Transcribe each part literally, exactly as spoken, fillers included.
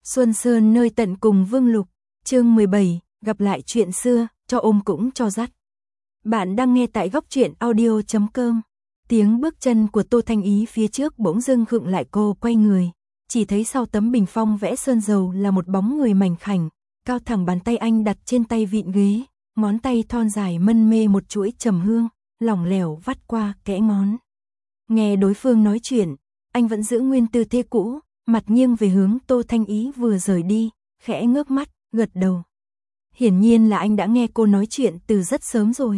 Xuân Sơn nơi tận cùng Vương Lục, chương mười bảy, gặp lại chuyện xưa, cho ôm cũng cho dắt. Bạn đang nghe tại góc truyện audio chấm com. Tiếng bước chân của Tô Thanh Ý phía trước bỗng dưng khựng lại, cô quay người, chỉ thấy sau tấm bình phong vẽ sơn dầu là một bóng người mảnh khảnh, cao thẳng bàn tay anh đặt trên tay vịn ghế, ngón tay thon dài mân mê một chuỗi trầm hương, lỏng lẻo vắt qua kẽ ngón. Nghe đối phương nói chuyện, anh vẫn giữ nguyên tư thế cũ, mặt nghiêng về hướng Tô Thanh Ý vừa rời đi, khẽ ngước mắt, gật đầu. Hiển nhiên là anh đã nghe cô nói chuyện từ rất sớm rồi.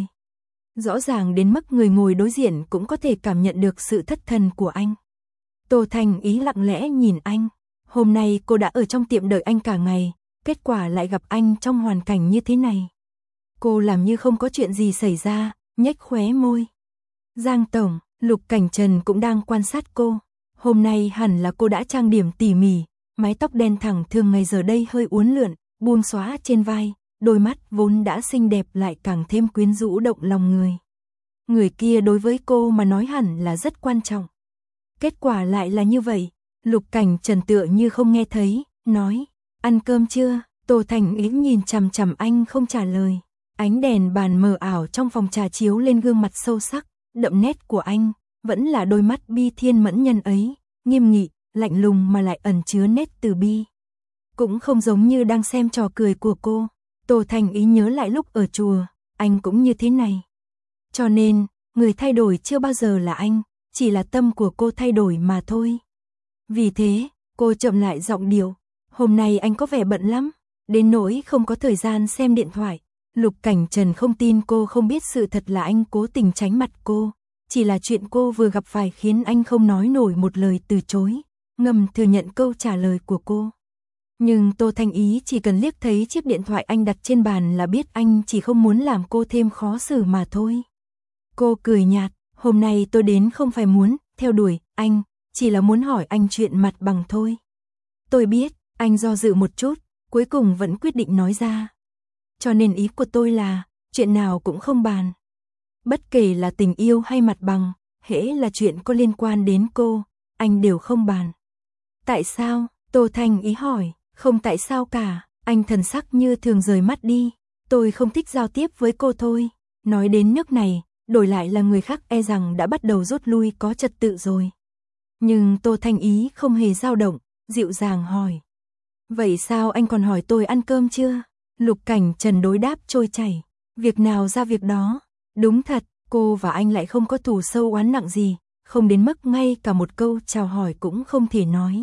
Rõ ràng đến mức người ngồi đối diện cũng có thể cảm nhận được sự thất thần của anh. Tô Thanh Ý lặng lẽ nhìn anh. Hôm nay cô đã ở trong tiệm đợi anh cả ngày, kết quả lại gặp anh trong hoàn cảnh như thế này. Cô làm như không có chuyện gì xảy ra, nhếch khóe môi. Giang tổng, Lục Cảnh Trần cũng đang quan sát cô. Hôm nay hẳn là cô đã trang điểm tỉ mỉ, mái tóc đen thẳng thường ngày giờ đây hơi uốn lượn, buông xõa trên vai, đôi mắt vốn đã xinh đẹp lại càng thêm quyến rũ động lòng người. Người kia đối với cô mà nói hẳn là rất quan trọng. Kết quả lại là như vậy. Lục Cảnh Trần tựa như không nghe thấy, nói, ăn cơm chưa? Tô Thanh Ý nhìn chằm chằm anh không trả lời. Ánh đèn bàn mờ ảo trong phòng trà chiếu lên gương mặt sâu sắc, đậm nét của anh, vẫn là đôi mắt bi thiên mẫn nhân ấy, nghiêm nghị, lạnh lùng mà lại ẩn chứa nét từ bi. Cũng không giống như đang xem trò cười của cô. Tô Thanh Ý nhớ lại lúc ở chùa, anh cũng như thế này. Cho nên, người thay đổi chưa bao giờ là anh, chỉ là tâm của cô thay đổi mà thôi. Vì thế, cô chậm lại giọng điệu, hôm nay anh có vẻ bận lắm, đến nỗi không có thời gian xem điện thoại. Lục Cảnh Trần không tin cô không biết sự thật là anh cố tình tránh mặt cô, chỉ là chuyện cô vừa gặp phải khiến anh không nói nổi một lời từ chối, ngầm thừa nhận câu trả lời của cô. Nhưng Tô Thanh Ý chỉ cần liếc thấy chiếc điện thoại anh đặt trên bàn là biết anh chỉ không muốn làm cô thêm khó xử mà thôi. Cô cười nhạt, hôm nay tôi đến không phải muốn theo đuổi anh, chỉ là muốn hỏi anh chuyện mặt bằng thôi. Tôi biết, anh do dự một chút, cuối cùng vẫn quyết định nói ra. Cho nên ý của tôi là, chuyện nào cũng không bàn. Bất kể là tình yêu hay mặt bằng, hễ là chuyện có liên quan đến cô, anh đều không bàn. Tại sao? Tô Thanh Ý hỏi. Không tại sao cả, anh thần sắc như thường rời mắt đi. Tôi không thích giao tiếp với cô thôi. Nói đến nước này, đổi lại là người khác e rằng đã bắt đầu rút lui có trật tự rồi. Nhưng Tô Thanh Ý không hề dao động, dịu dàng hỏi. Vậy sao anh còn hỏi tôi ăn cơm chưa? Lục Cảnh Trần đối đáp trôi chảy. Việc nào ra việc đó. Đúng thật, cô và anh lại không có thù sâu oán nặng gì, không đến mức ngay cả một câu chào hỏi cũng không thể nói.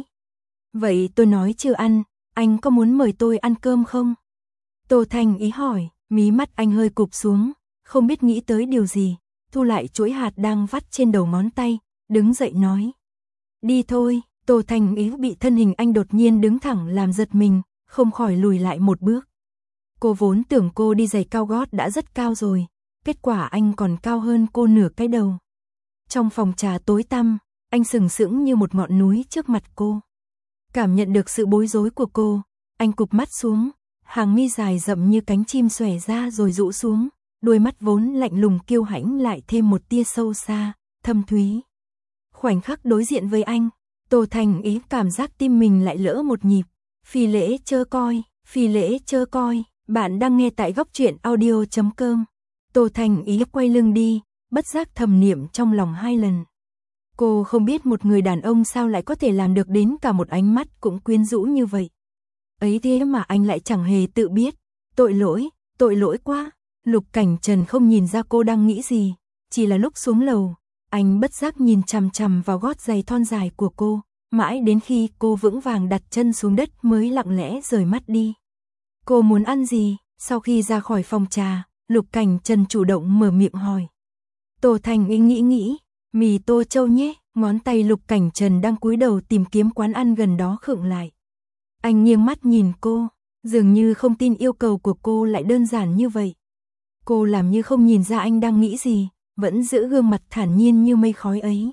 Vậy tôi nói chưa ăn, anh có muốn mời tôi ăn cơm không? Tô Thanh Ý hỏi, mí mắt anh hơi cụp xuống, không biết nghĩ tới điều gì, thu lại chuỗi hạt đang vắt trên đầu ngón tay, đứng dậy nói. Đi thôi. Tô Thanh Ý bị thân hình anh đột nhiên đứng thẳng làm giật mình, không khỏi lùi lại một bước. Cô vốn tưởng cô đi giày cao gót đã rất cao rồi, kết quả anh còn cao hơn cô nửa cái đầu. Trong phòng trà tối tăm, anh sừng sững như một ngọn núi trước mặt cô. Cảm nhận được sự bối rối của cô, anh cụp mắt xuống, hàng mi dài rậm như cánh chim xòe ra rồi rũ xuống, đôi mắt vốn lạnh lùng kiêu hãnh lại thêm một tia sâu xa, thâm thúy. Khoảnh khắc đối diện với anh, Tô Thanh Ý cảm giác tim mình lại lỡ một nhịp. Phi lễ chớ coi, phi lễ chớ coi, bạn đang nghe tại góc truyện audio chấm com. Tô Thanh Ý quay lưng đi, bất giác thầm niệm trong lòng hai lần. Cô không biết một người đàn ông sao lại có thể làm được đến cả một ánh mắt cũng quyến rũ như vậy. Ấy thế mà anh lại chẳng hề tự biết. Tội lỗi, tội lỗi quá. Lục Cảnh Trần không nhìn ra cô đang nghĩ gì, chỉ là lúc xuống lầu, anh bất giác nhìn chằm chằm vào gót giày thon dài của cô, mãi đến khi cô vững vàng đặt chân xuống đất mới lặng lẽ rời mắt đi. Cô muốn ăn gì? Sau khi ra khỏi phòng trà, Lục Cảnh Trần chủ động mở miệng hỏi. Tô Thanh Ý nghĩ nghĩ, mì tô châu nhé. Ngón tay Lục Cảnh Trần đang cúi đầu tìm kiếm quán ăn gần đó khựng lại. Anh nghiêng mắt nhìn cô, dường như không tin yêu cầu của cô lại đơn giản như vậy. Cô làm như không nhìn ra anh đang nghĩ gì, vẫn giữ gương mặt thản nhiên như mây khói ấy.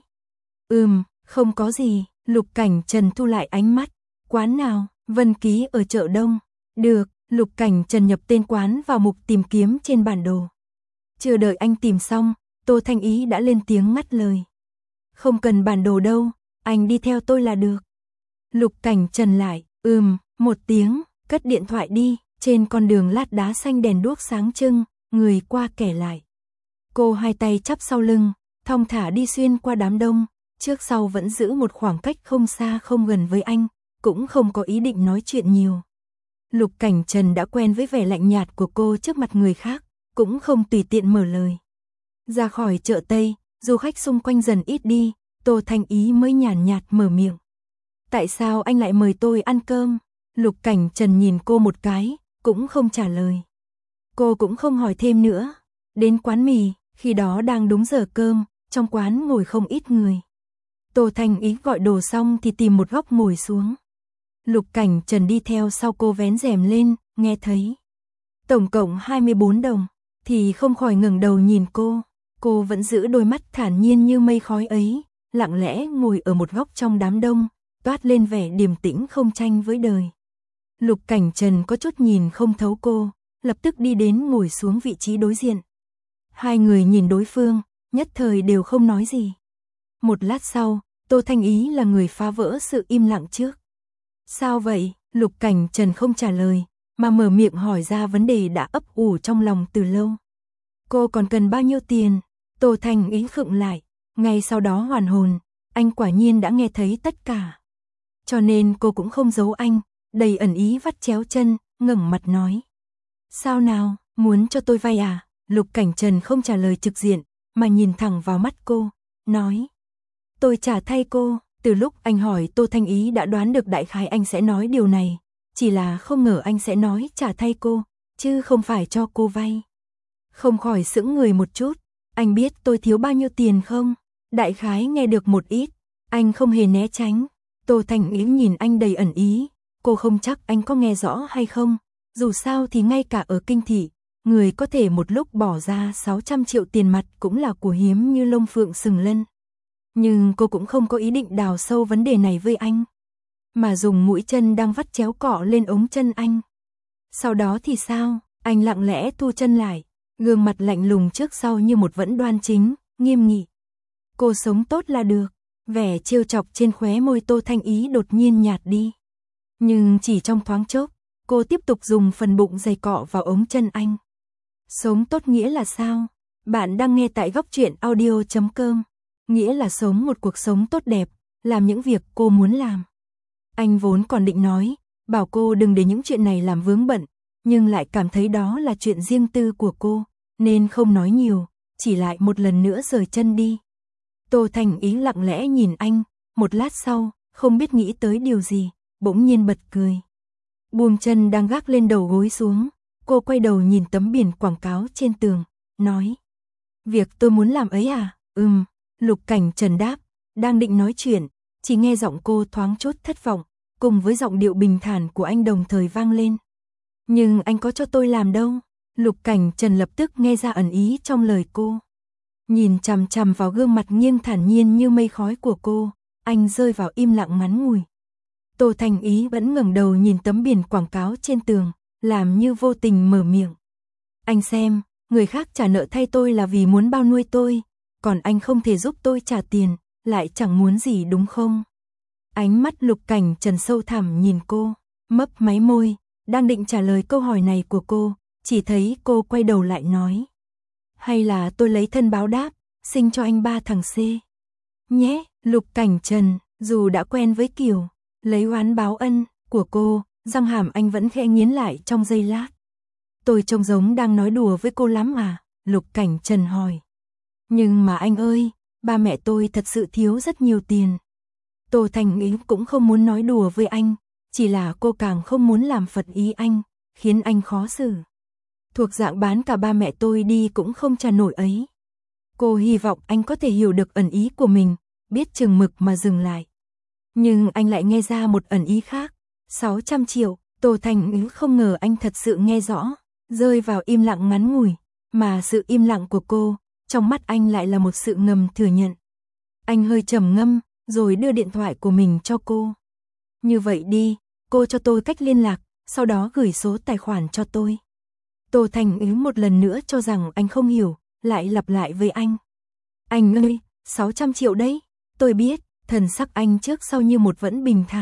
Ừm, không có gì. Lục Cảnh Trần thu lại ánh mắt. Quán nào? Vân Ký ở chợ Đông. Được. Lục Cảnh Trần nhập tên quán vào mục tìm kiếm trên bản đồ. Chưa đợi anh tìm xong, Tô Thanh Ý đã lên tiếng ngắt lời. Không cần bản đồ đâu, anh đi theo tôi là được. Lục Cảnh Trần lại, Ừm, một tiếng, cất điện thoại đi. Trên con đường lát đá xanh đèn đuốc sáng trưng, người qua kẻ lại. Cô hai tay chắp sau lưng, thong thả đi xuyên qua đám đông, trước sau vẫn giữ một khoảng cách không xa không gần với anh, cũng không có ý định nói chuyện nhiều. Lục Cảnh Trần đã quen với vẻ lạnh nhạt của cô trước mặt người khác, cũng không tùy tiện mở lời. Ra khỏi chợ Tây, du khách xung quanh dần ít đi, Tô Thanh Ý mới nhàn nhạt mở miệng. Tại sao anh lại mời tôi ăn cơm? Lục Cảnh Trần nhìn cô một cái, cũng không trả lời. Cô cũng không hỏi thêm nữa. Đến quán mì, khi đó đang đúng giờ cơm, trong quán ngồi không ít người. Tô Thanh Ý gọi đồ xong thì tìm một góc ngồi xuống. Lục Cảnh Trần đi theo sau cô vén rèm lên, nghe thấy tổng cộng hai mươi bốn đồng, thì không khỏi ngẩng đầu nhìn cô. Cô vẫn giữ đôi mắt thản nhiên như mây khói ấy, lặng lẽ ngồi ở một góc trong đám đông, toát lên vẻ điềm tĩnh không tranh với đời. Lục Cảnh Trần có chút nhìn không thấu cô, lập tức đi đến ngồi xuống vị trí đối diện. Hai người nhìn đối phương, nhất thời đều không nói gì. Một lát sau, Tô Thanh Ý là người phá vỡ sự im lặng trước. Sao vậy? Lục Cảnh Trần không trả lời, mà mở miệng hỏi ra vấn đề đã ấp ủ trong lòng từ lâu. Cô còn cần bao nhiêu tiền? Tô Thanh Ý khựng lại, ngay sau đó hoàn hồn, anh quả nhiên đã nghe thấy tất cả. Cho nên cô cũng không giấu anh, đầy ẩn ý vắt chéo chân, ngẩng mặt nói. Sao nào, muốn cho tôi vay à? Lục Cảnh Trần không trả lời trực diện, mà nhìn thẳng vào mắt cô, nói. Tôi trả thay cô. Từ lúc anh hỏi Tô Thanh Ý đã đoán được đại khái anh sẽ nói điều này, chỉ là không ngờ anh sẽ nói trả thay cô, chứ không phải cho cô vay. Không khỏi sững người một chút, anh biết tôi thiếu bao nhiêu tiền không? Đại khái nghe được một ít, anh không hề né tránh. Tô Thanh Ý nhìn anh đầy ẩn ý, cô không chắc anh có nghe rõ hay không, dù sao thì ngay cả ở kinh thị, người có thể một lúc bỏ ra sáu trăm triệu tiền mặt cũng là của hiếm như lông phượng sừng lân. Nhưng cô cũng không có ý định đào sâu vấn đề này với anh, mà dùng mũi chân đang vắt chéo cọ lên ống chân anh. Sau đó thì sao? Anh lặng lẽ thu chân lại, gương mặt lạnh lùng trước sau như một vẫn đoan chính, nghiêm nghị. Cô sống tốt là được. Vẻ trêu chọc trên khóe môi Tô Thanh Ý đột nhiên nhạt đi. Nhưng chỉ trong thoáng chốc, cô tiếp tục dùng phần bụng dày cọ vào ống chân anh. Sống tốt nghĩa là sao? Bạn đang nghe tại góc truyện audio chấm com. Nghĩa là sống một cuộc sống tốt đẹp, làm những việc cô muốn làm. Anh vốn còn định nói, bảo cô đừng để những chuyện này làm vướng bận, nhưng lại cảm thấy đó là chuyện riêng tư của cô, nên không nói nhiều, chỉ lại một lần nữa rời chân đi. Tô Thanh Ý lặng lẽ nhìn anh, một lát sau, không biết nghĩ tới điều gì, bỗng nhiên bật cười. Buông chân đang gác lên đầu gối xuống, cô quay đầu nhìn tấm biển quảng cáo trên tường, nói. Việc tôi muốn làm ấy à? Ừm, Lục Cảnh Trần đáp, đang định nói chuyện, chỉ nghe giọng cô thoáng chốt thất vọng, cùng với giọng điệu bình thản của anh đồng thời vang lên. Nhưng anh có cho tôi làm đâu? Lục Cảnh Trần lập tức nghe ra ẩn ý trong lời cô. Nhìn chằm chằm vào gương mặt nghiêng thản nhiên như mây khói của cô, anh rơi vào im lặng ngắn ngủi. Tô Thanh Ý vẫn ngẩng đầu nhìn tấm biển quảng cáo trên tường, làm như vô tình mở miệng. Anh xem, người khác trả nợ thay tôi là vì muốn bao nuôi tôi, còn anh không thể giúp tôi trả tiền, lại chẳng muốn gì đúng không? Ánh mắt Lục Cảnh Trần sâu thẳm nhìn cô, mấp máy môi, đang định trả lời câu hỏi này của cô, chỉ thấy cô quay đầu lại nói. Hay là tôi lấy thân báo đáp, sinh cho anh ba thằng C. Nhé, Lục Cảnh Trần, dù đã quen với kiểu lấy oán báo ân của cô, răng hàm anh vẫn khẽ nghiến lại trong giây lát. Tôi trông giống đang nói đùa với cô lắm à? Lục Cảnh Trần hỏi. Nhưng mà anh ơi, ba mẹ tôi thật sự thiếu rất nhiều tiền. Tô Thanh Ý cũng không muốn nói đùa với anh, chỉ là cô càng không muốn làm phật ý anh, khiến anh khó xử. Thuộc dạng bán cả ba mẹ tôi đi cũng không trả nổi ấy. Cô hy vọng anh có thể hiểu được ẩn ý của mình, biết chừng mực mà dừng lại. Nhưng anh lại nghe ra một ẩn ý khác. sáu trăm triệu, Tô Thanh Ý không ngờ anh thật sự nghe rõ, rơi vào im lặng ngắn ngủi, mà sự im lặng của cô, trong mắt anh lại là một sự ngầm thừa nhận. Anh hơi trầm ngâm, rồi đưa điện thoại của mình cho cô. Như vậy đi, cô cho tôi cách liên lạc, sau đó gửi số tài khoản cho tôi. Tô Thanh Ý một lần nữa cho rằng anh không hiểu, lại lặp lại với anh. Anh ơi, sáu trăm triệu đấy, tôi biết, thần sắc anh trước sau như một vẫn bình thản.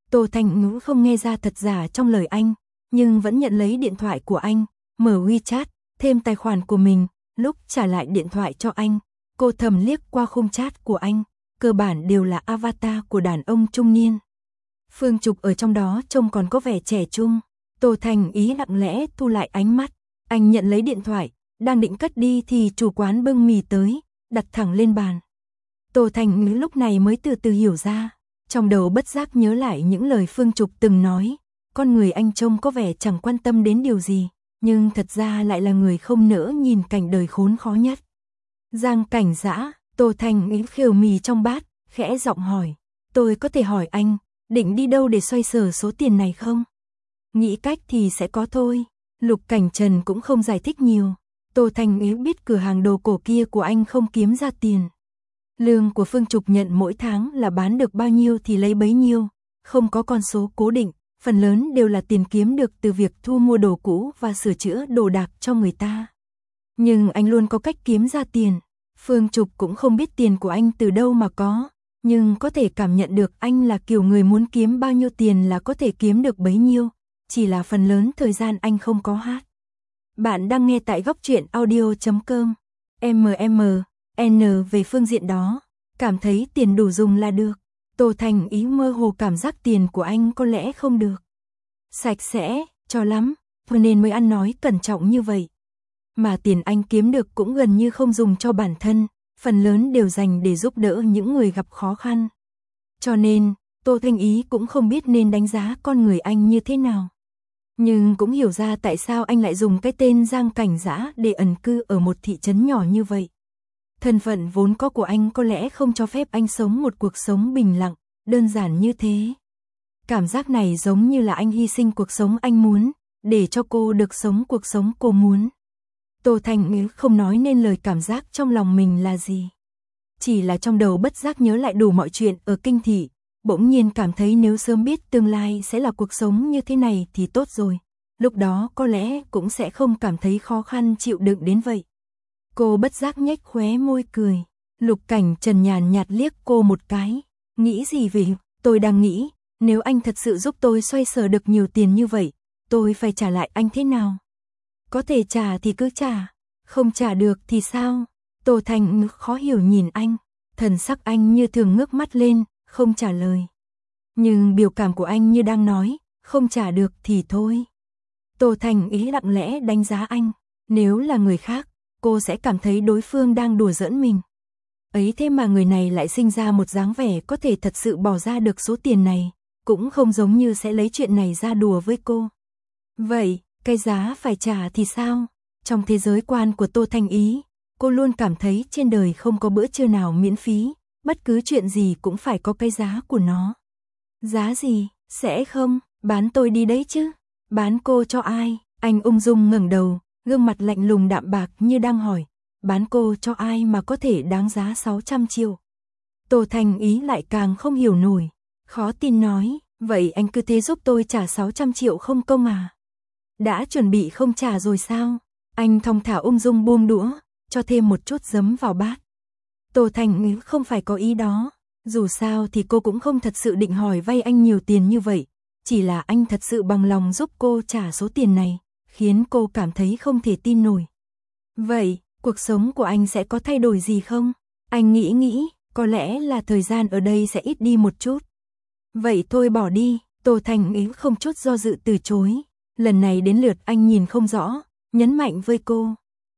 Tô Thành Ngữ không nghe ra thật giả trong lời anh, nhưng vẫn nhận lấy điện thoại của anh, mở WeChat, thêm tài khoản của mình, lúc trả lại điện thoại cho anh, cô thầm liếc qua khung chat của anh, cơ bản đều là avatar của đàn ông trung niên. Phương Trục ở trong đó trông còn có vẻ trẻ trung. Tô Thành Ý lặng lẽ thu lại ánh mắt, anh nhận lấy điện thoại, đang định cất đi thì chủ quán bưng mì tới, đặt thẳng lên bàn. Tô Thành Ý lúc này mới từ từ hiểu ra, trong đầu bất giác nhớ lại những lời Phương Trục từng nói, con người anh trông có vẻ chẳng quan tâm đến điều gì, nhưng thật ra lại là người không nỡ nhìn cảnh đời khốn khó nhất. Giang Cảnh Dã, Tô Thành Ý khều mì trong bát, khẽ giọng hỏi, tôi có thể hỏi anh, định đi đâu để xoay sở số tiền này không? Nghĩ cách thì sẽ có thôi. Lục Cảnh Trần cũng không giải thích nhiều. Tô Thành Ý biết cửa hàng đồ cổ kia của anh không kiếm ra tiền. Lương của Phương Trục nhận mỗi tháng là bán được bao nhiêu thì lấy bấy nhiêu, không có con số cố định, phần lớn đều là tiền kiếm được từ việc thu mua đồ cũ và sửa chữa đồ đạc cho người ta. Nhưng anh luôn có cách kiếm ra tiền. Phương Trục cũng không biết tiền của anh từ đâu mà có, nhưng có thể cảm nhận được anh là kiểu người muốn kiếm bao nhiêu tiền là có thể kiếm được bấy nhiêu, chỉ là phần lớn thời gian anh không có hát. Bạn đang nghe tại góc truyện audio chấm com. em em en về phương diện đó, cảm thấy tiền đủ dùng là được. Tô Thành Ý mơ hồ cảm giác tiền của anh có lẽ không được sạch sẽ cho lắm, cho nên mới ăn nói cẩn trọng như vậy. Mà tiền anh kiếm được cũng gần như không dùng cho bản thân, phần lớn đều dành để giúp đỡ những người gặp khó khăn. Cho nên, Tô Thành Ý cũng không biết nên đánh giá con người anh như thế nào. Nhưng cũng hiểu ra tại sao anh lại dùng cái tên Giang Cảnh Dã để ẩn cư ở một thị trấn nhỏ như vậy. Thân phận vốn có của anh có lẽ không cho phép anh sống một cuộc sống bình lặng, đơn giản như thế. Cảm giác này giống như là anh hy sinh cuộc sống anh muốn, để cho cô được sống cuộc sống cô muốn. Tô Thành Ý không nói nên lời cảm giác trong lòng mình là gì. Chỉ là trong đầu bất giác nhớ lại đủ mọi chuyện ở kinh thị, bỗng nhiên cảm thấy nếu sớm biết tương lai sẽ là cuộc sống như thế này thì tốt rồi. Lúc đó có lẽ cũng sẽ không cảm thấy khó khăn chịu đựng đến vậy. Cô bất giác nhếch khóe môi cười. Lục Cảnh Trần nhàn nhạt liếc cô một cái. Nghĩ gì vậy? Tôi đang nghĩ, nếu anh thật sự giúp tôi xoay sở được nhiều tiền như vậy, tôi phải trả lại anh thế nào? Có thể trả thì cứ trả, không trả được thì sao? Tô Thành khó hiểu nhìn anh, thần sắc anh như thường ngước mắt lên, không trả lời. Nhưng biểu cảm của anh như đang nói, không trả được thì thôi. Tô Thành Ý lặng lẽ đánh giá anh, nếu là người khác, cô sẽ cảm thấy đối phương đang đùa giỡn mình. Ấy thế mà người này lại sinh ra một dáng vẻ có thể thật sự bỏ ra được số tiền này, cũng không giống như sẽ lấy chuyện này ra đùa với cô. Vậy, cái giá phải trả thì sao? Trong thế giới quan của Tô Thành Ý, cô luôn cảm thấy trên đời không có bữa trưa nào miễn phí, bất cứ chuyện gì cũng phải có cái giá của nó. Giá gì? Sẽ không, bán tôi đi đấy chứ. Bán cô cho ai? Anh ung dung ngẩng đầu, gương mặt lạnh lùng đạm bạc như đang hỏi, bán cô cho ai mà có thể đáng giá sáu trăm triệu? Tô Thành Ý lại càng không hiểu nổi, khó tin nói, vậy anh cứ thế giúp tôi trả sáu trăm triệu không công à? Đã chuẩn bị không trả rồi sao? Anh thong thả ung dung buông đũa, cho thêm một chút giấm vào bát. Tô Thành Ý không phải có ý đó, dù sao thì cô cũng không thật sự định hỏi vay anh nhiều tiền như vậy, chỉ là anh thật sự bằng lòng giúp cô trả số tiền này, khiến cô cảm thấy không thể tin nổi. Vậy, cuộc sống của anh sẽ có thay đổi gì không? Anh nghĩ nghĩ, có lẽ là thời gian ở đây sẽ ít đi một chút. Vậy thôi bỏ đi, Tô Thành Ý không chút do dự từ chối. Lần này đến lượt anh nhìn không rõ, nhấn mạnh với cô.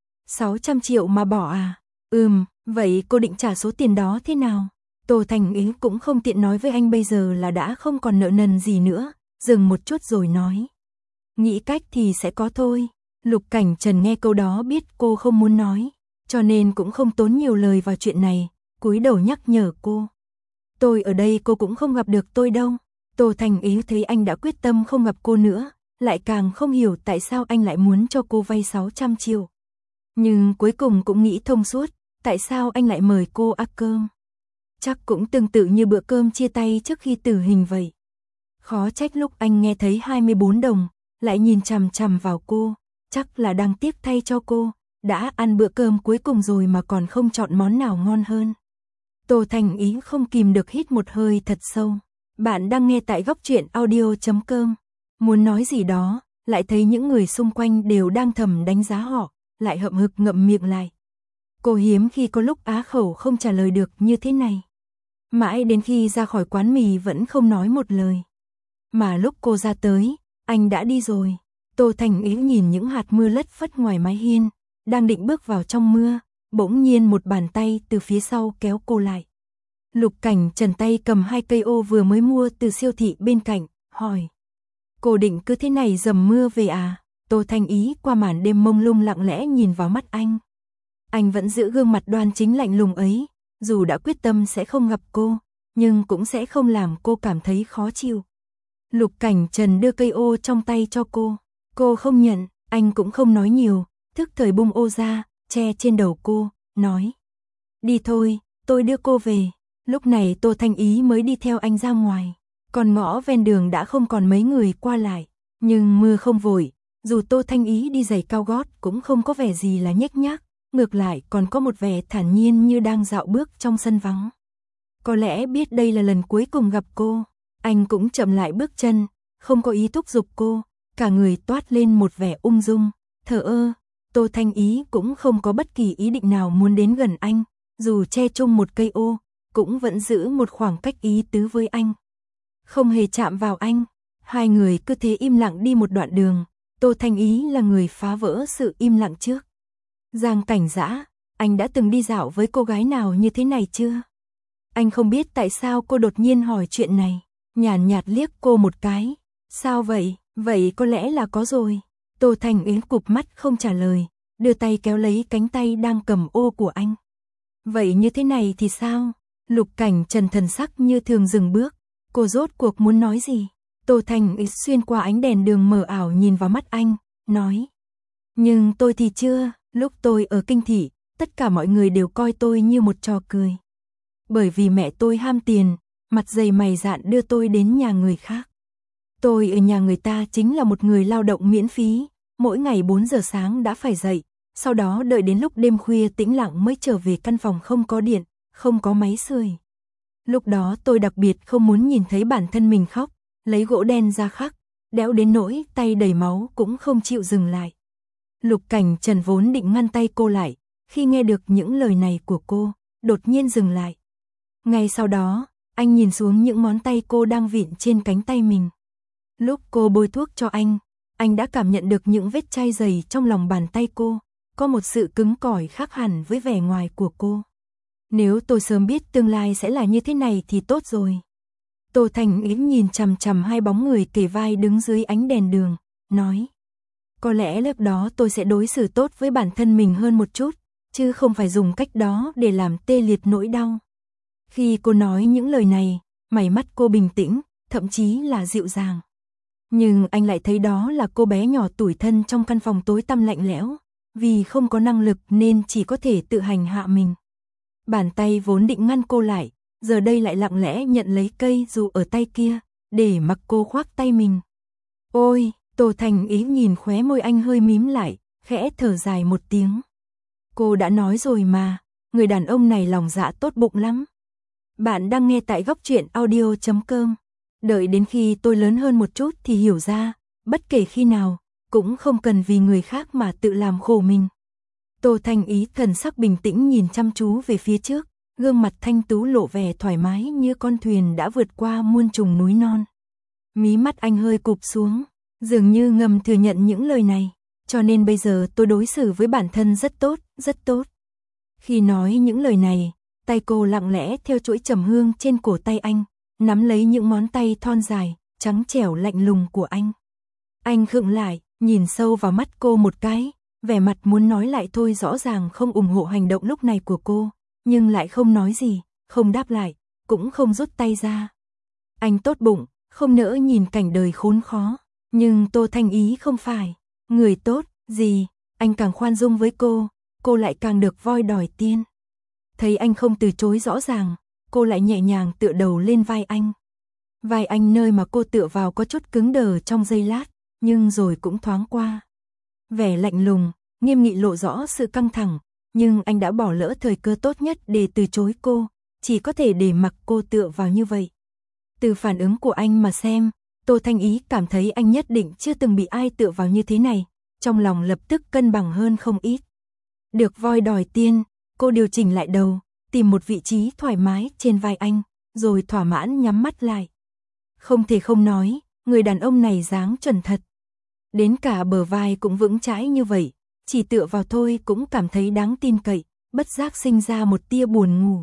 sáu trăm triệu mà bỏ à? Ừm, vậy cô định trả số tiền đó thế nào? Tô Thành Ý cũng không tiện nói với anh bây giờ là đã không còn nợ nần gì nữa, dừng một chút rồi nói. Nghĩ cách thì sẽ có thôi. Lục Cảnh Trần nghe câu đó biết cô không muốn nói, cho nên cũng không tốn nhiều lời vào chuyện này, cúi đầu nhắc nhở cô. Tôi ở đây cô cũng không gặp được tôi đâu. Tô Thành Ý thấy anh đã quyết tâm không gặp cô nữa, lại càng không hiểu tại sao anh lại muốn cho cô vay sáu trăm triệu. Nhưng cuối cùng cũng nghĩ thông suốt, tại sao anh lại mời cô ăn cơm. Chắc cũng tương tự như bữa cơm chia tay trước khi tử hình vậy. Khó trách lúc anh nghe thấy hai mươi bốn đồng, lại nhìn chằm chằm vào cô, chắc là đang tiếc thay cho cô, đã ăn bữa cơm cuối cùng rồi mà còn không chọn món nào ngon hơn. Tô Thành Ý không kìm được hít một hơi thật sâu. Bạn đang nghe tại góc truyện audio chấm com. Muốn nói gì đó, lại thấy những người xung quanh đều đang thầm đánh giá họ, lại hậm hực ngậm miệng lại. Cô hiếm khi có lúc á khẩu không trả lời được như thế này. Mãi đến khi ra khỏi quán mì vẫn không nói một lời. Mà lúc cô ra tới, anh đã đi rồi. Tô Thành Ý nhìn những hạt mưa lất phất ngoài mái hiên, đang định bước vào trong mưa, bỗng nhiên một bàn tay từ phía sau kéo cô lại. Lục Cảnh Trần tay cầm hai cây ô vừa mới mua từ siêu thị bên cạnh, hỏi. Cô định cứ thế này dầm mưa về à? Tô Thành Ý qua màn đêm mông lung lặng lẽ nhìn vào mắt anh. Anh vẫn giữ gương mặt đoan chính lạnh lùng ấy, dù đã quyết tâm sẽ không gặp cô, nhưng cũng sẽ không làm cô cảm thấy khó chịu. Lục Cảnh Trần đưa cây ô trong tay cho cô. Cô không nhận, anh cũng không nói nhiều, thức thời bung ô ra, che trên đầu cô, nói. Đi thôi, tôi đưa cô về. Lúc này Tô Thanh Ý mới đi theo anh ra ngoài. Còn ngõ ven đường đã không còn mấy người qua lại. Nhưng mưa không vội, dù Tô Thanh Ý đi giày cao gót cũng không có vẻ gì là nhếch nhác. Ngược lại còn có một vẻ thản nhiên như đang dạo bước trong sân vắng. Có lẽ biết đây là lần cuối cùng gặp cô, anh cũng chậm lại bước chân, không có ý thúc giục cô, cả người toát lên một vẻ ung dung, thờ ơ. Tô Thanh Ý cũng không có bất kỳ ý định nào muốn đến gần anh, dù che chung một cây ô, cũng vẫn giữ một khoảng cách ý tứ với anh. Không hề chạm vào anh, hai người cứ thế im lặng đi một đoạn đường, Tô Thanh Ý là người phá vỡ sự im lặng trước. Giang Cảnh Dã, anh đã từng đi dạo với cô gái nào như thế này chưa? Anh không biết tại sao cô đột nhiên hỏi chuyện này, nhàn nhạt liếc cô một cái. Sao vậy? Vậy có lẽ là có rồi. Tô Thanh Ý cụp mắt không trả lời, đưa tay kéo lấy cánh tay đang cầm ô của anh. Vậy như thế này thì sao? Lục Cảnh Trần thần sắc như thường dừng bước, cô rốt cuộc muốn nói gì? Tô Thanh Ý xuyên qua ánh đèn đường mờ ảo nhìn vào mắt anh, nói. Nhưng tôi thì chưa, lúc tôi ở kinh thị, tất cả mọi người đều coi tôi như một trò cười. Bởi vì mẹ tôi ham tiền, mặt dày mày dạn đưa tôi đến nhà người khác. Tôi ở nhà người ta chính là một người lao động miễn phí, mỗi ngày bốn giờ sáng đã phải dậy, sau đó đợi đến lúc đêm khuya tĩnh lặng mới trở về căn phòng không có điện, không có máy sưởi. Lúc đó tôi đặc biệt không muốn nhìn thấy bản thân mình khóc, lấy gỗ đen ra khắc, đẽo đến nỗi tay đầy máu cũng không chịu dừng lại. Lục Cảnh Trần vốn định ngăn tay cô lại, khi nghe được những lời này của cô, đột nhiên dừng lại. Ngay sau đó, anh nhìn xuống những ngón tay cô đang vịn trên cánh tay mình. Lúc cô bôi thuốc cho anh, anh đã cảm nhận được những vết chai dày trong lòng bàn tay cô, có một sự cứng cỏi khác hẳn với vẻ ngoài của cô. Nếu tôi sớm biết tương lai sẽ là như thế này thì tốt rồi. Tô Thành Ý nhìn chằm chằm hai bóng người kề vai đứng dưới ánh đèn đường, nói. Có lẽ lúc đó tôi sẽ đối xử tốt với bản thân mình hơn một chút, chứ không phải dùng cách đó để làm tê liệt nỗi đau. Khi cô nói những lời này, mày mắt cô bình tĩnh, thậm chí là dịu dàng. Nhưng anh lại thấy đó là cô bé nhỏ tủi thân trong căn phòng tối tăm lạnh lẽo, vì không có năng lực nên chỉ có thể tự hành hạ mình. Bàn tay vốn định ngăn cô lại, giờ đây lại lặng lẽ nhận lấy cây dù ở tay kia, để mặc cô khoác tay mình. Ôi, Tô Thành Ý nhìn khóe môi anh hơi mím lại, khẽ thở dài một tiếng. Cô đã nói rồi mà, người đàn ông này lòng dạ tốt bụng lắm. Bạn đang nghe tại góc truyện audio chấm com. Đợi đến khi tôi lớn hơn một chút thì hiểu ra, bất kể khi nào, cũng không cần vì người khác mà tự làm khổ mình. Tô Thanh Ý thần sắc bình tĩnh nhìn chăm chú về phía trước, gương mặt thanh tú lộ vẻ thoải mái như con thuyền đã vượt qua muôn trùng núi non. Mí mắt anh hơi cụp xuống, dường như ngầm thừa nhận những lời này, cho nên bây giờ tôi đối xử với bản thân rất tốt, rất tốt. Khi nói những lời này, tay cô lặng lẽ theo chuỗi trầm hương trên cổ tay anh, nắm lấy những ngón tay thon dài, trắng trẻo lạnh lùng của anh. Anh khựng lại, nhìn sâu vào mắt cô một cái, vẻ mặt muốn nói lại thôi rõ ràng không ủng hộ hành động lúc này của cô, nhưng lại không nói gì, không đáp lại, cũng không rút tay ra. Anh tốt bụng, không nỡ nhìn cảnh đời khốn khó, nhưng Tô Thanh Ý không phải người tốt gì, anh càng khoan dung với cô, cô lại càng được voi đòi tiên. Thấy anh không từ chối rõ ràng, cô lại nhẹ nhàng tựa đầu lên vai anh. Vai anh nơi mà cô tựa vào có chút cứng đờ trong giây lát, nhưng rồi cũng thoáng qua. Vẻ lạnh lùng, nghiêm nghị lộ rõ sự căng thẳng, nhưng anh đã bỏ lỡ thời cơ tốt nhất để từ chối cô, chỉ có thể để mặc cô tựa vào như vậy. Từ phản ứng của anh mà xem, Tô Thanh Ý cảm thấy anh nhất định chưa từng bị ai tựa vào như thế này, trong lòng lập tức cân bằng hơn không ít. Được voi đòi tiên, cô điều chỉnh lại đầu, tìm một vị trí thoải mái trên vai anh, rồi thỏa mãn nhắm mắt lại. Không thể không nói, người đàn ông này dáng chuẩn thật. Đến cả bờ vai cũng vững chãi như vậy, chỉ tựa vào thôi cũng cảm thấy đáng tin cậy, bất giác sinh ra một tia buồn ngủ.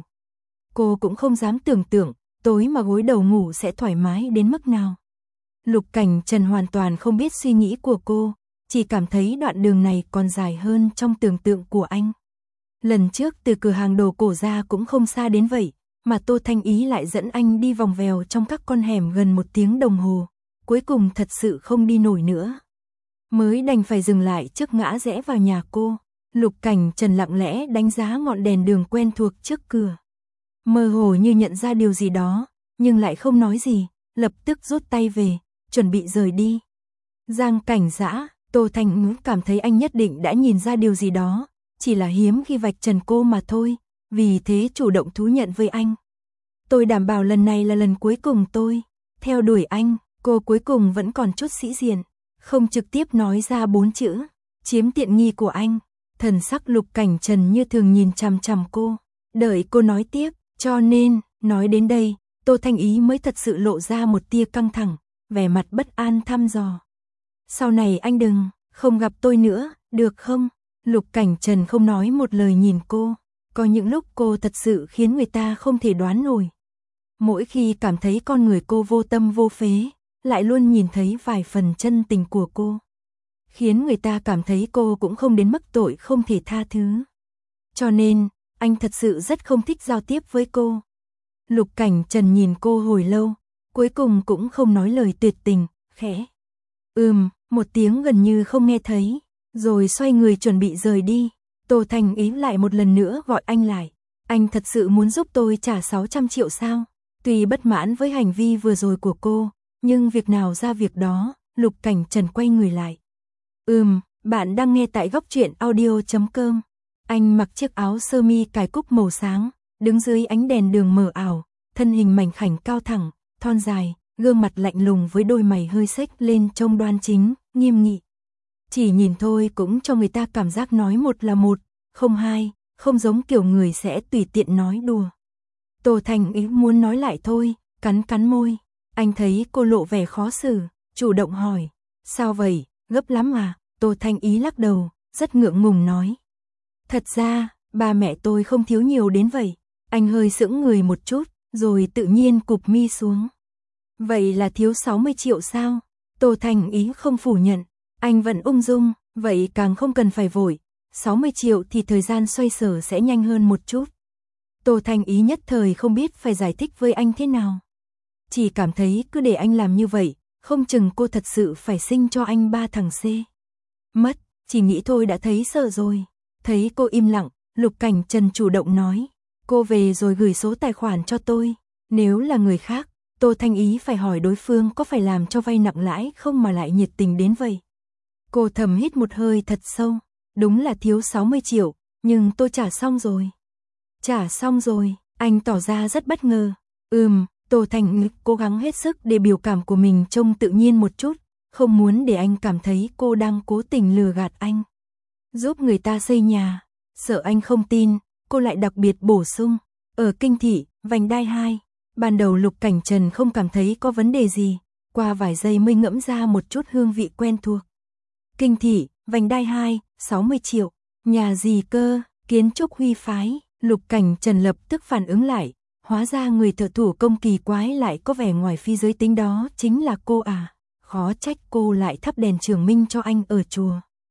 Cô cũng không dám tưởng tượng, tối mà gối đầu ngủ sẽ thoải mái đến mức nào. Lục Cảnh Trần hoàn toàn không biết suy nghĩ của cô, chỉ cảm thấy đoạn đường này còn dài hơn trong tưởng tượng của anh. Lần trước từ cửa hàng đồ cổ ra cũng không xa đến vậy, mà Tô Thanh Ý lại dẫn anh đi vòng vèo trong các con hẻm gần một tiếng đồng hồ, cuối cùng thật sự không đi nổi nữa. Mới đành phải dừng lại trước ngã rẽ vào nhà cô. Lục Cảnh Trần lặng lẽ đánh giá ngọn đèn đường quen thuộc trước cửa. Mơ hồ như nhận ra điều gì đó, nhưng lại không nói gì, lập tức rút tay về, chuẩn bị rời đi. Giang Cảnh Dã, Tô Thanh Ngữ cảm thấy anh nhất định đã nhìn ra điều gì đó, chỉ là hiếm khi vạch trần cô mà thôi, vì thế chủ động thú nhận với anh. Tôi đảm bảo lần này là lần cuối cùng tôi theo đuổi anh. Cô cuối cùng vẫn còn chút sĩ diện, không trực tiếp nói ra bốn chữ, chiếm tiện nghi của anh. Thần sắc Lục Cảnh Trần như thường nhìn chằm chằm cô, đợi cô nói tiếp, cho nên, nói đến đây, Tô Thanh Ý mới thật sự lộ ra một tia căng thẳng, vẻ mặt bất an thăm dò. Sau này anh đừng, không gặp tôi nữa, được không? Lục Cảnh Trần không nói một lời nhìn cô, có những lúc cô thật sự khiến người ta không thể đoán nổi. Mỗi khi cảm thấy con người cô vô tâm vô phế, lại luôn nhìn thấy vài phần chân tình của cô, khiến người ta cảm thấy cô cũng không đến mức tội không thể tha thứ. Cho nên, anh thật sự rất không thích giao tiếp với cô. Lục Cảnh Trần nhìn cô hồi lâu, cuối cùng cũng không nói lời tuyệt tình, khẽ ừm, một tiếng gần như không nghe thấy, rồi xoay người chuẩn bị rời đi. Tô Thanh Ý lại một lần nữa gọi anh lại. Anh thật sự muốn giúp tôi trả sáu trăm triệu sao? Tuy bất mãn với hành vi vừa rồi của cô, nhưng việc nào ra việc đó. Lục Cảnh Trần quay người lại. Ừm, bạn đang nghe tại góc truyện audio chấm com. Anh mặc chiếc áo sơ mi cài cúc màu sáng, đứng dưới ánh đèn đường mờ ảo, thân hình mảnh khảnh cao thẳng, thon dài, gương mặt lạnh lùng với đôi mày hơi xếch lên trông đoan chính, nghiêm nghị. Chỉ nhìn thôi cũng cho người ta cảm giác nói một là một, không hai, không giống kiểu người sẽ tùy tiện nói đùa. Tô Thanh Ý muốn nói lại thôi, cắn cắn môi. Anh thấy cô lộ vẻ khó xử, chủ động hỏi, sao vậy, gấp lắm à? Tô Thanh Ý lắc đầu, rất ngượng ngùng nói. Thật ra, ba mẹ tôi không thiếu nhiều đến vậy. Anh hơi sững người một chút, rồi tự nhiên cụp mi xuống. Vậy là thiếu sáu mươi triệu sao? Tô Thanh Ý không phủ nhận, anh vẫn ung dung, vậy càng không cần phải vội. sáu mươi triệu thì thời gian xoay sở sẽ nhanh hơn một chút. Tô Thanh Ý nhất thời không biết phải giải thích với anh thế nào. Chỉ cảm thấy cứ để anh làm như vậy, không chừng cô thật sự phải sinh cho anh ba thằng C. Mất, chỉ nghĩ thôi đã thấy sợ rồi. Thấy cô im lặng, Lục Cảnh Trần chủ động nói, cô về rồi gửi số tài khoản cho tôi. Nếu là người khác, Tô Thanh Ý phải hỏi đối phương có phải làm cho vay nặng lãi không mà lại nhiệt tình đến vậy. Cô thầm hít một hơi thật sâu, đúng là thiếu sáu mươi triệu, nhưng tôi trả xong rồi. Trả xong rồi, anh tỏ ra rất bất ngờ. Ừm, Tô Thanh Ý cố gắng hết sức để biểu cảm của mình trông tự nhiên một chút, không muốn để anh cảm thấy cô đang cố tình lừa gạt anh. Giúp người ta xây nhà, sợ anh không tin, cô lại đặc biệt bổ sung, ở Kinh Thị, vành đai hai. Ban đầu Lục Cảnh Trần không cảm thấy có vấn đề gì, qua vài giây mới ngẫm ra một chút hương vị quen thuộc. Kinh Thị, vành đai hai, sáu mươi triệu, nhà gì cơ, kiến trúc huy phái. Lục Cảnh Trần lập tức phản ứng lại, hóa ra người thợ thủ công kỳ quái lại có vẻ ngoài phi giới tính đó chính là cô à, khó trách cô lại thắp đèn trường minh cho anh ở chùa.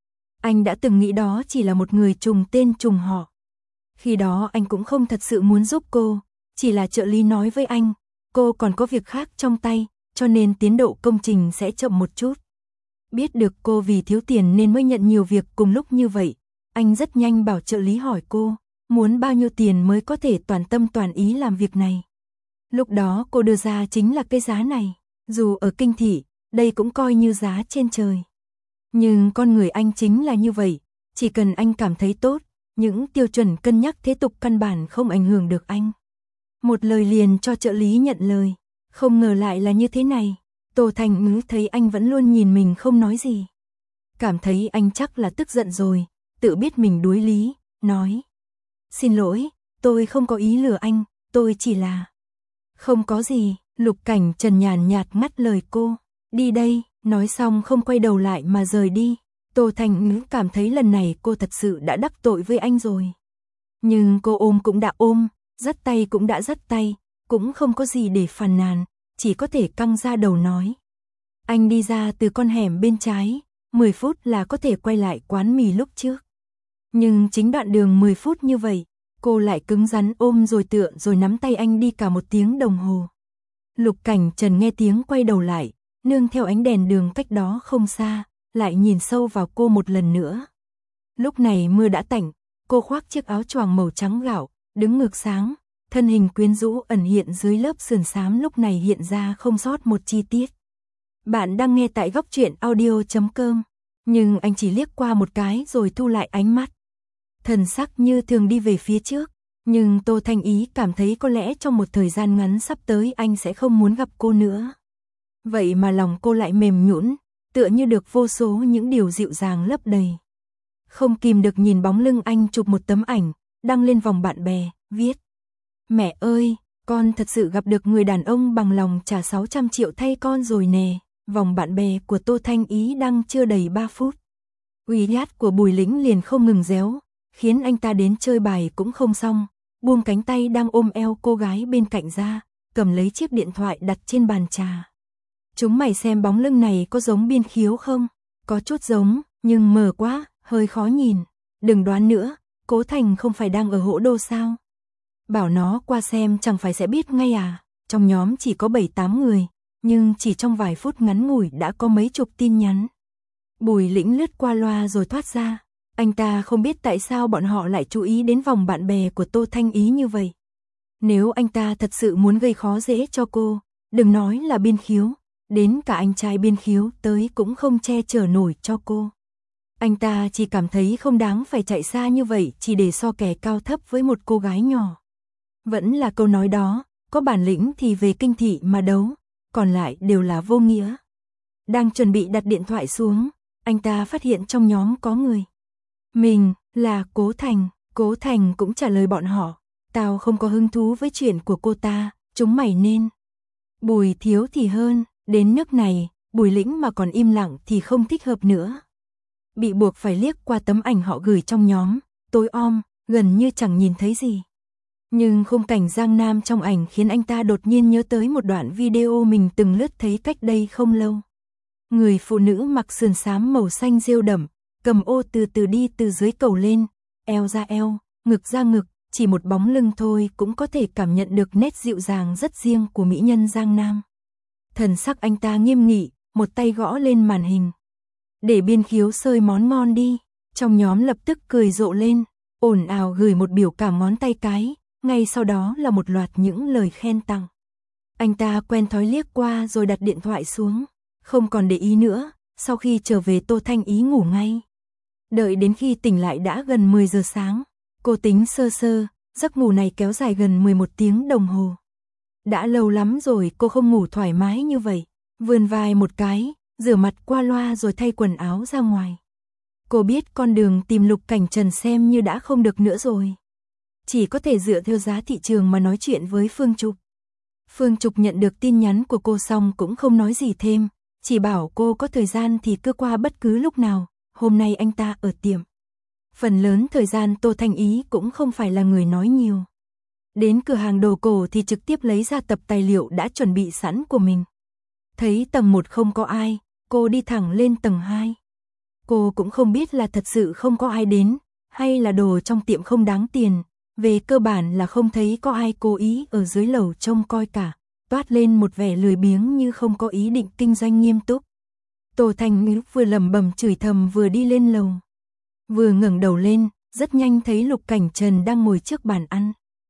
Anh đã từng nghĩ đó chỉ là một người trùng tên trùng họ. Khi đó anh cũng không thật sự muốn giúp cô, chỉ là trợ lý nói với anh, cô còn có việc khác trong tay, cho nên tiến độ công trình sẽ chậm một chút. Biết được cô vì thiếu tiền nên mới nhận nhiều việc cùng lúc như vậy, anh rất nhanh bảo trợ lý hỏi cô, muốn bao nhiêu tiền mới có thể toàn tâm toàn ý làm việc này. Lúc đó cô đưa ra chính là cái giá này, dù ở Kinh Thị, đây cũng coi như giá trên trời. Nhưng con người anh chính là như vậy, chỉ cần anh cảm thấy tốt, những tiêu chuẩn cân nhắc thế tục căn bản không ảnh hưởng được anh. Một lời liền cho trợ lý nhận lời, Không ngờ lại là như thế này. Tô Thành Ngữ thấy anh vẫn luôn nhìn mình không nói gì. Cảm thấy anh chắc là tức giận rồi, tự biết mình đuối lý, nói. Xin lỗi, tôi không có ý lừa anh, tôi chỉ là... Không có gì, Lục Cảnh Trần nhàn nhạt ngắt lời cô. Đi đây, nói xong không quay đầu lại mà rời đi. Tô Thành Ngữ cảm thấy lần này cô thật sự đã đắc tội với anh rồi. Nhưng cô ôm cũng đã ôm, dắt tay cũng đã dắt tay, cũng không có gì để phàn nàn, chỉ có thể căng ra đầu nói. Anh đi ra từ con hẻm bên trái, mười phút là có thể quay lại quán mì lúc trước. Nhưng chính đoạn đường mười phút như vậy, cô lại cứng rắn ôm rồi tựa rồi nắm tay anh đi cả một tiếng đồng hồ. Lục Cảnh Trần nghe tiếng quay đầu lại, nương theo ánh đèn đường cách đó không xa, lại nhìn sâu vào cô một lần nữa. Lúc này mưa đã tạnh, cô khoác chiếc áo choàng màu trắng gạo, đứng ngược sáng, thân hình quyến rũ ẩn hiện dưới lớp sườn xám lúc này hiện ra không sót một chi tiết. Bạn đang nghe tại góc truyện audio chấm com, nhưng anh chỉ liếc qua một cái rồi thu lại ánh mắt. Thần sắc như thường đi về phía trước, nhưng Tô Thanh Ý cảm thấy có lẽ trong một thời gian ngắn sắp tới anh sẽ không muốn gặp cô nữa. Vậy mà lòng cô lại mềm nhũn, tựa như được vô số những điều dịu dàng lấp đầy. Không kìm được nhìn bóng lưng anh chụp một tấm ảnh, đăng lên vòng bạn bè, viết. Mẹ ơi, con thật sự gặp được người đàn ông bằng lòng trả sáu trăm triệu thay con rồi nè. Vòng bạn bè của Tô Thanh Ý đăng chưa đầy ba phút. Uy ghét của Bùi Lĩnh liền không ngừng réo, khiến anh ta đến chơi bài cũng không xong, buông cánh tay đang ôm eo cô gái bên cạnh ra, cầm lấy chiếc điện thoại đặt trên bàn trà. Chúng mày xem bóng lưng này có giống Biên Khiếu không? Có chút giống, nhưng mờ quá, hơi khó nhìn. Đừng đoán nữa, Cố Thành không phải đang ở Hỗ Đô sao? Bảo nó qua xem chẳng phải sẽ biết ngay à? Trong nhóm chỉ có bảy tám người, nhưng chỉ trong vài phút ngắn ngủi đã có mấy chục tin nhắn. Bùi Lĩnh lướt qua loa rồi thoát ra. Anh ta không biết tại sao bọn họ lại chú ý đến vòng bạn bè của Tô Thanh Ý như vậy. Nếu anh ta thật sự muốn gây khó dễ cho cô, đừng nói là Biên Khiếu, đến cả anh trai Biên Khiếu tới cũng không che chở nổi cho cô. Anh ta chỉ cảm thấy không đáng phải chạy xa như vậy chỉ để so kè cao thấp với một cô gái nhỏ. Vẫn là câu nói đó, có bản lĩnh thì về kinh thị mà đấu, còn lại đều là vô nghĩa. Đang chuẩn bị đặt điện thoại xuống, anh ta phát hiện trong nhóm có người. Mình, là Cố Thành, Cố Thành cũng trả lời bọn họ. Tao không có hứng thú với chuyện của cô ta, chúng mày nên. Bùi Thiếu thì hơn, đến nước này, Bùi Lĩnh mà còn im lặng thì không thích hợp nữa. Bị buộc phải liếc qua tấm ảnh họ gửi trong nhóm, tối om, gần như chẳng nhìn thấy gì. Nhưng khung cảnh Giang Nam trong ảnh khiến anh ta đột nhiên nhớ tới một đoạn video mình từng lướt thấy cách đây không lâu. Người phụ nữ mặc sườn xám màu xanh rêu đậm, cầm ô từ từ đi từ dưới cầu lên, eo ra eo, ngực ra ngực, chỉ một bóng lưng thôi cũng có thể cảm nhận được nét dịu dàng rất riêng của mỹ nhân Giang Nam. Thần sắc anh ta nghiêm nghị, một tay gõ lên màn hình. Để Biên Khiếu xơi món ngon đi, trong nhóm lập tức cười rộ lên, ồn ào gửi một biểu cảm ngón tay cái, ngay sau đó là một loạt những lời khen tặng. Anh ta quen thói liếc qua rồi đặt điện thoại xuống, không còn để ý nữa, sau khi trở về Tô Thanh Ý ngủ ngay. Đợi đến khi tỉnh lại đã gần mười giờ sáng, cô tính sơ sơ, giấc ngủ này kéo dài gần mười một tiếng đồng hồ. Đã lâu lắm rồi cô không ngủ thoải mái như vậy, vươn vai một cái, rửa mặt qua loa rồi thay quần áo ra ngoài. Cô biết con đường tìm Lục Cảnh Trần xem như đã không được nữa rồi. Chỉ có thể dựa theo giá thị trường mà nói chuyện với Phương Trục. Phương Trục nhận được tin nhắn của cô xong cũng không nói gì thêm, chỉ bảo cô có thời gian thì cứ qua bất cứ lúc nào, hôm nay anh ta ở tiệm. Phần lớn thời gian Tô Thanh Ý cũng không phải là người nói nhiều. Đến cửa hàng đồ cổ thì trực tiếp lấy ra tập tài liệu đã chuẩn bị sẵn của mình. Thấy tầng một không có ai, cô đi thẳng lên tầng hai. Cô cũng không biết là thật sự không có ai đến, hay là đồ trong tiệm không đáng tiền. Về cơ bản là không thấy có ai cố ý ở dưới lầu trông coi cả, toát lên một vẻ lười biếng như không có ý định kinh doanh nghiêm túc. Tô Thanh Ngữ vừa lẩm bẩm chửi thầm vừa đi lên lầu. Vừa ngẩng đầu lên, rất nhanh thấy Lục Cảnh Trần đang ngồi trước bàn ăn.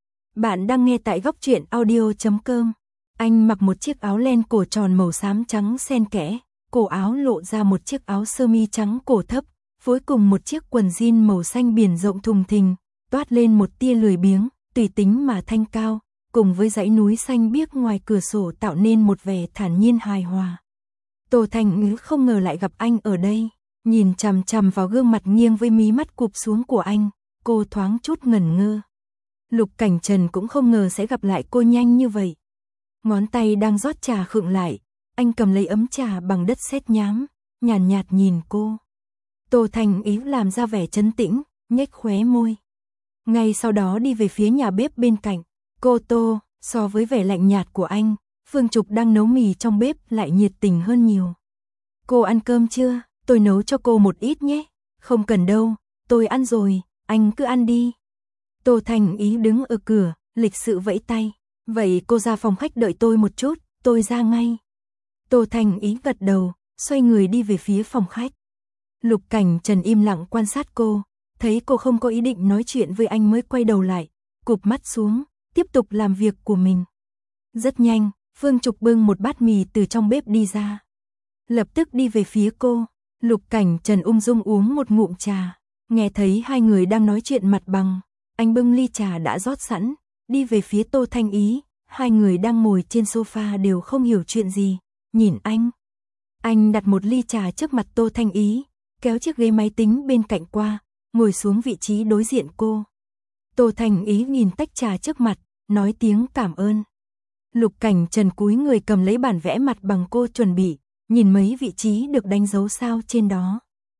Bạn đang nghe tại góc truyện audio chấm com. Anh mặc một chiếc áo len cổ tròn màu xám trắng xen kẽ, cổ áo lộ ra một chiếc áo sơ mi trắng cổ thấp, phối cùng một chiếc quần jean màu xanh biển rộng thùng thình, toát lên một tia lười biếng, tùy tính mà thanh cao, cùng với dãy núi xanh biếc ngoài cửa sổ tạo nên một vẻ thản nhiên hài hòa. Tô Thanh Ngữ không ngờ lại gặp anh ở đây, nhìn chằm chằm vào gương mặt nghiêng với mí mắt cụp xuống của anh, cô thoáng chút ngẩn ngơ. Lục Cảnh Trần cũng không ngờ sẽ gặp lại cô nhanh như vậy. Ngón tay đang rót trà khựng lại, anh cầm lấy ấm trà bằng đất sét nhám, nhàn nhạt, nhạt nhìn cô. Tô Thanh Ý làm ra vẻ trấn tĩnh, nhếch khóe môi. Ngay sau đó đi về phía nhà bếp bên cạnh. Cô Tô, so với vẻ lạnh nhạt của anh, Phương Trục đang nấu mì trong bếp lại nhiệt tình hơn nhiều. Cô ăn cơm chưa? Tôi nấu cho cô một ít nhé. Không cần đâu, tôi ăn rồi, anh cứ ăn đi. Tô Thanh Ý đứng ở cửa, lịch sự vẫy tay. Vậy cô ra phòng khách đợi tôi một chút, tôi ra ngay. Tô Thanh Ý gật đầu, xoay người đi về phía phòng khách. Lục Cảnh Trần im lặng quan sát cô, thấy cô không có ý định nói chuyện với anh mới quay đầu lại, cụp mắt xuống, tiếp tục làm việc của mình. Rất nhanh, Phương Trục bưng một bát mì từ trong bếp đi ra. Lập tức đi về phía cô, Lục Cảnh Trần ung dung uống một ngụm trà, nghe thấy hai người đang nói chuyện mặt bằng, anh bưng ly trà đã rót sẵn, đi về phía Tô Thanh Ý, hai người đang ngồi trên sofa đều không hiểu chuyện gì, nhìn anh. Anh đặt một ly trà trước mặt Tô Thanh Ý, kéo chiếc ghế máy tính bên cạnh qua, ngồi xuống vị trí đối diện cô. Tô Thanh Ý nhìn tách trà trước mặt, nói tiếng cảm ơn. Lục Cảnh Trần cúi người cầm lấy bản vẽ mặt bằng cô chuẩn bị, nhìn mấy vị trí được đánh dấu sao trên đó.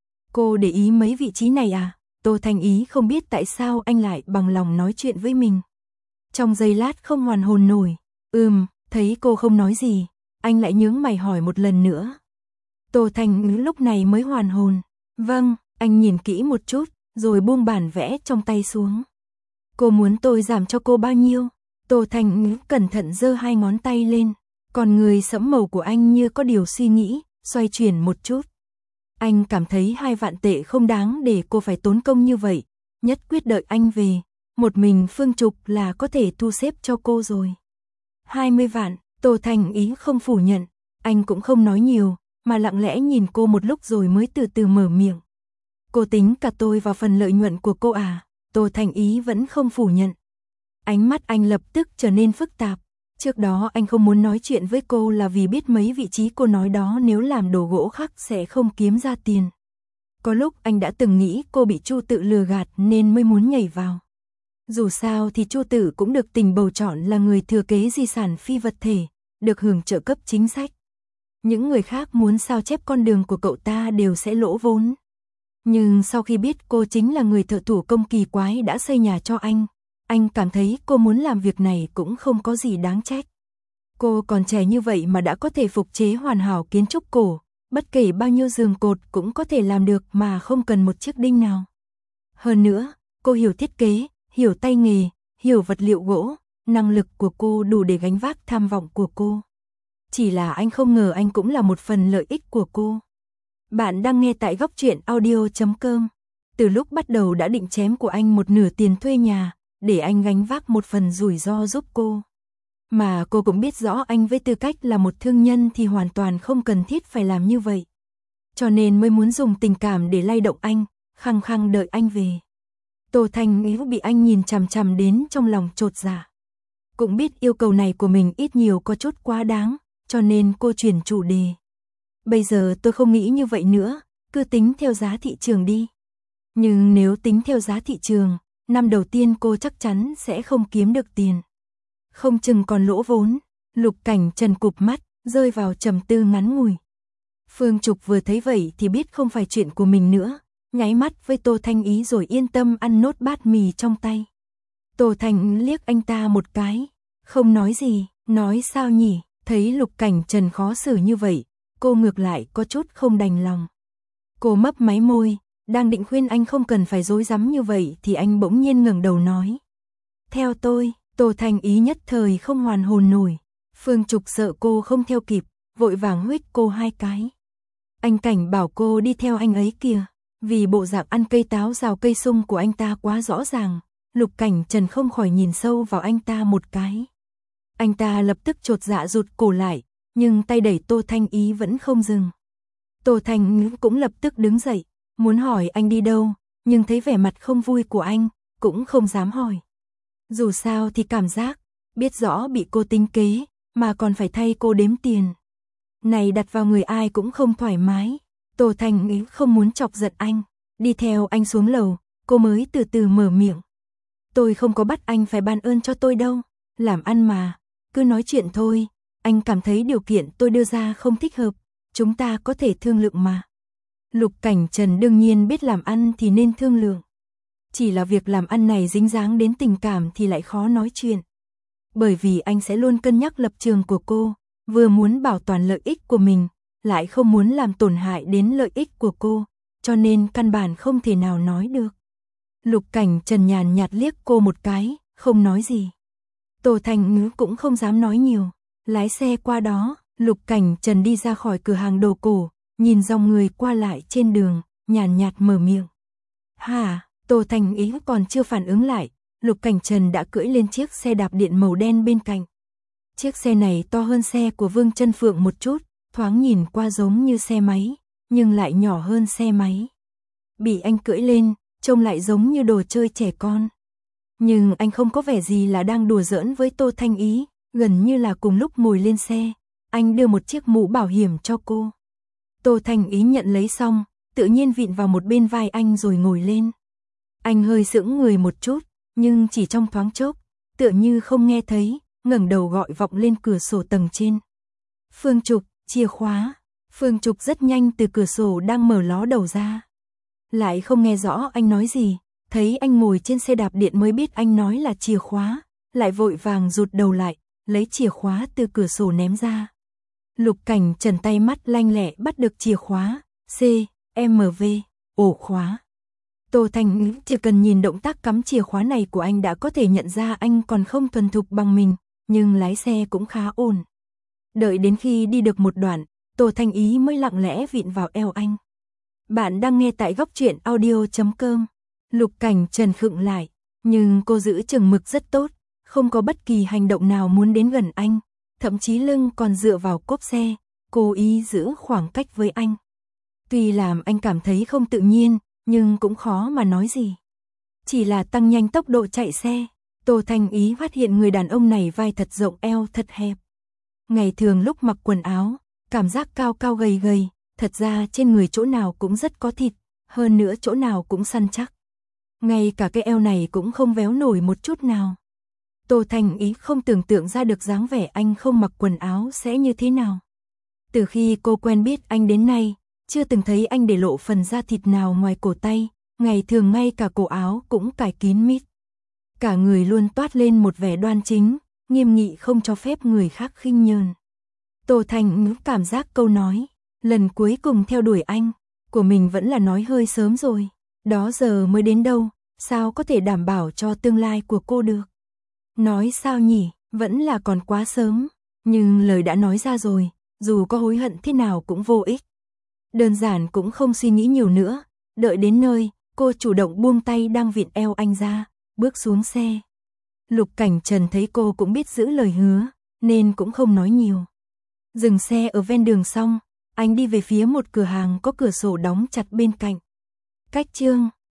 Cô để ý mấy vị trí này à? Tô Thanh Ý không biết tại sao anh lại bằng lòng nói chuyện với mình. Trong giây lát không hoàn hồn nổi, ừm, thấy cô không nói gì, anh lại nhướng mày hỏi một lần nữa. Tô Thanh Ý lúc này mới hoàn hồn, vâng, anh nhìn kỹ một chút, rồi buông bản vẽ trong tay xuống. Cô muốn tôi giảm cho cô bao nhiêu? Tô Thanh Ý cẩn thận giơ hai ngón tay lên, còn người sẫm màu của anh như có điều suy nghĩ, xoay chuyển một chút. Anh cảm thấy hai vạn tệ không đáng để cô phải tốn công như vậy, nhất quyết đợi anh về, một mình Phương Trục là có thể thu xếp cho cô rồi. hai mươi vạn, Tô Thanh Ý không phủ nhận, anh cũng không nói nhiều, mà lặng lẽ nhìn cô một lúc rồi mới từ từ mở miệng. Cô tính cả tôi vào phần lợi nhuận của cô à? Tô Thanh Ý vẫn không phủ nhận. Ánh mắt anh lập tức trở nên phức tạp. Trước đó anh không muốn nói chuyện với cô là vì biết mấy vị trí cô nói đó nếu làm đồ gỗ khắc sẽ không kiếm ra tiền. Có lúc anh đã từng nghĩ cô bị Chu Tự lừa gạt nên mới muốn nhảy vào. Dù sao thì Chu Tự cũng được tình bầu chọn là người thừa kế di sản phi vật thể, được hưởng trợ cấp chính sách. Những người khác muốn sao chép con đường của cậu ta đều sẽ lỗ vốn. Nhưng sau khi biết cô chính là người thợ thủ công kỳ quái đã xây nhà cho anh, anh cảm thấy cô muốn làm việc này cũng không có gì đáng trách. Cô còn trẻ như vậy mà đã có thể phục chế hoàn hảo kiến trúc cổ, bất kể bao nhiêu giường cột cũng có thể làm được mà không cần một chiếc đinh nào. Hơn nữa, cô hiểu thiết kế, hiểu tay nghề, hiểu vật liệu gỗ, năng lực của cô đủ để gánh vác tham vọng của cô. Chỉ là anh không ngờ anh cũng là một phần lợi ích của cô. Bạn đang nghe tại góc truyện audio chấm com. Từ lúc bắt đầu đã định chém của anh một nửa tiền thuê nhà, để anh gánh vác một phần rủi ro giúp cô. Mà cô cũng biết rõ anh với tư cách là một thương nhân thì hoàn toàn không cần thiết phải làm như vậy. Cho nên mới muốn dùng tình cảm để lay động anh, khăng khăng đợi anh về. Tô Thanh Ý bị anh nhìn chằm chằm đến trong lòng chột dạ. Cũng biết yêu cầu này của mình ít nhiều có chút quá đáng, cho nên cô chuyển chủ đề. Bây giờ tôi không nghĩ như vậy nữa, cứ tính theo giá thị trường đi. Nhưng nếu tính theo giá thị trường, năm đầu tiên cô chắc chắn sẽ không kiếm được tiền. Không chừng còn lỗ vốn. Lục Cảnh Trần cụp mắt, rơi vào trầm tư ngắn ngủi. Phương Trục vừa thấy vậy thì biết không phải chuyện của mình nữa, nháy mắt với Tô Thanh Ý rồi yên tâm ăn nốt bát mì trong tay. Tô Thanh liếc anh ta một cái, không nói gì, nói sao nhỉ, thấy Lục Cảnh Trần khó xử như vậy, cô ngược lại có chút không đành lòng. Cô mấp máy môi, đang định khuyên anh không cần phải dối rắm như vậy thì anh bỗng nhiên ngẩng đầu nói. Theo tôi, Tô Thanh Ý nhất thời không hoàn hồn nổi. Phương Trục sợ cô không theo kịp, vội vàng huých cô hai cái. Anh cảnh bảo cô đi theo anh ấy kìa, vì bộ dạng ăn cây táo rào cây sung của anh ta quá rõ ràng, Lục Cảnh Trần không khỏi nhìn sâu vào anh ta một cái. Anh ta lập tức chột dạ rụt cổ lại, nhưng tay đẩy Tô Thanh Ý vẫn không dừng. Tô Thanh Ý cũng lập tức đứng dậy, muốn hỏi anh đi đâu, nhưng thấy vẻ mặt không vui của anh, cũng không dám hỏi. Dù sao thì cảm giác, biết rõ bị cô tính kế, mà còn phải thay cô đếm tiền. Này đặt vào người ai cũng không thoải mái. Tô Thanh Ý không muốn chọc giận anh, đi theo anh xuống lầu, cô mới từ từ mở miệng. Tôi không có bắt anh phải ban ơn cho tôi đâu, làm ăn mà, cứ nói chuyện thôi, anh cảm thấy điều kiện tôi đưa ra không thích hợp, chúng ta có thể thương lượng mà. Lục Cảnh Trần đương nhiên biết làm ăn thì nên thương lượng. Chỉ là việc làm ăn này dính dáng đến tình cảm thì lại khó nói chuyện. Bởi vì anh sẽ luôn cân nhắc lập trường của cô, vừa muốn bảo toàn lợi ích của mình, lại không muốn làm tổn hại đến lợi ích của cô, cho nên căn bản không thể nào nói được. Lục Cảnh Trần nhàn nhạt liếc cô một cái, không nói gì. Tô Thanh Ngữ cũng không dám nói nhiều, lái xe qua đó, Lục Cảnh Trần đi ra khỏi cửa hàng đồ cổ, nhìn dòng người qua lại trên đường, nhàn nhạt mở miệng. Hả, Tô Thanh Ý còn chưa phản ứng lại, Lục Cảnh Trần đã cưỡi lên chiếc xe đạp điện màu đen bên cạnh. Chiếc xe này to hơn xe của Vương Chân Phượng một chút, thoáng nhìn qua giống như xe máy, nhưng lại nhỏ hơn xe máy. Bị anh cưỡi lên, trông lại giống như đồ chơi trẻ con. Nhưng anh không có vẻ gì là đang đùa giỡn với Tô Thanh Ý, gần như là cùng lúc ngồi lên xe, anh đưa một chiếc mũ bảo hiểm cho cô. Tô Thanh Ý nhận lấy xong, tự nhiên vịn vào một bên vai anh rồi ngồi lên. Anh hơi sững người một chút, nhưng chỉ trong thoáng chốc, tựa như không nghe thấy, ngẩng đầu gọi vọng lên cửa sổ tầng trên. Phương Trục, chìa khóa. Phương Trục rất nhanh từ cửa sổ đang mở ló đầu ra. Lại không nghe rõ anh nói gì, thấy anh ngồi trên xe đạp điện mới biết anh nói là chìa khóa, lại vội vàng rụt đầu lại, lấy chìa khóa từ cửa sổ ném ra. Lục Cảnh Trần tay mắt lanh lẹ bắt được chìa khóa, C, M V, ổ khóa. Tô Thanh Ngữ chỉ cần nhìn động tác cắm chìa khóa này của anh đã có thể nhận ra anh còn không thuần thục bằng mình, nhưng lái xe cũng khá ổn. Đợi đến khi đi được một đoạn, Tô Thanh Ý mới lặng lẽ vịn vào eo anh. Bạn đang nghe tại góc truyện audio chấm com. Lục Cảnh Trần khựng lại, nhưng cô giữ chừng mực rất tốt, không có bất kỳ hành động nào muốn đến gần anh, thậm chí lưng còn dựa vào cốp xe, cố ý giữ khoảng cách với anh. Tuy làm anh cảm thấy không tự nhiên, nhưng cũng khó mà nói gì. Chỉ là tăng nhanh tốc độ chạy xe, Tô Thanh Ý phát hiện người đàn ông này vai thật rộng eo thật hẹp. Ngày thường lúc mặc quần áo, cảm giác cao cao gầy gầy, thật ra trên người chỗ nào cũng rất có thịt, hơn nữa chỗ nào cũng săn chắc. Ngay cả cái eo này cũng không véo nổi một chút nào. Tô Thanh Ý không tưởng tượng ra được dáng vẻ anh không mặc quần áo sẽ như thế nào. Từ khi cô quen biết anh đến nay, chưa từng thấy anh để lộ phần da thịt nào ngoài cổ tay, ngày thường ngay cả cổ áo cũng cài kín mít. Cả người luôn toát lên một vẻ đoan chính, nghiêm nghị không cho phép người khác khinh nhờn. Tô Thanh Ngữ cảm giác câu nói, lần cuối cùng theo đuổi anh, của mình vẫn là nói hơi sớm rồi. Đó giờ mới đến đâu, sao có thể đảm bảo cho tương lai của cô được. Nói sao nhỉ, vẫn là còn quá sớm, nhưng lời đã nói ra rồi, dù có hối hận thế nào cũng vô ích. Đơn giản cũng không suy nghĩ nhiều nữa, đợi đến nơi, cô chủ động buông tay đang vịn eo anh ra, bước xuống xe. Lục Cảnh Trần thấy cô cũng biết giữ lời hứa, nên cũng không nói nhiều. Dừng xe ở ven đường xong, anh đi về phía một cửa hàng có cửa sổ đóng chặt bên cạnh. Cách chương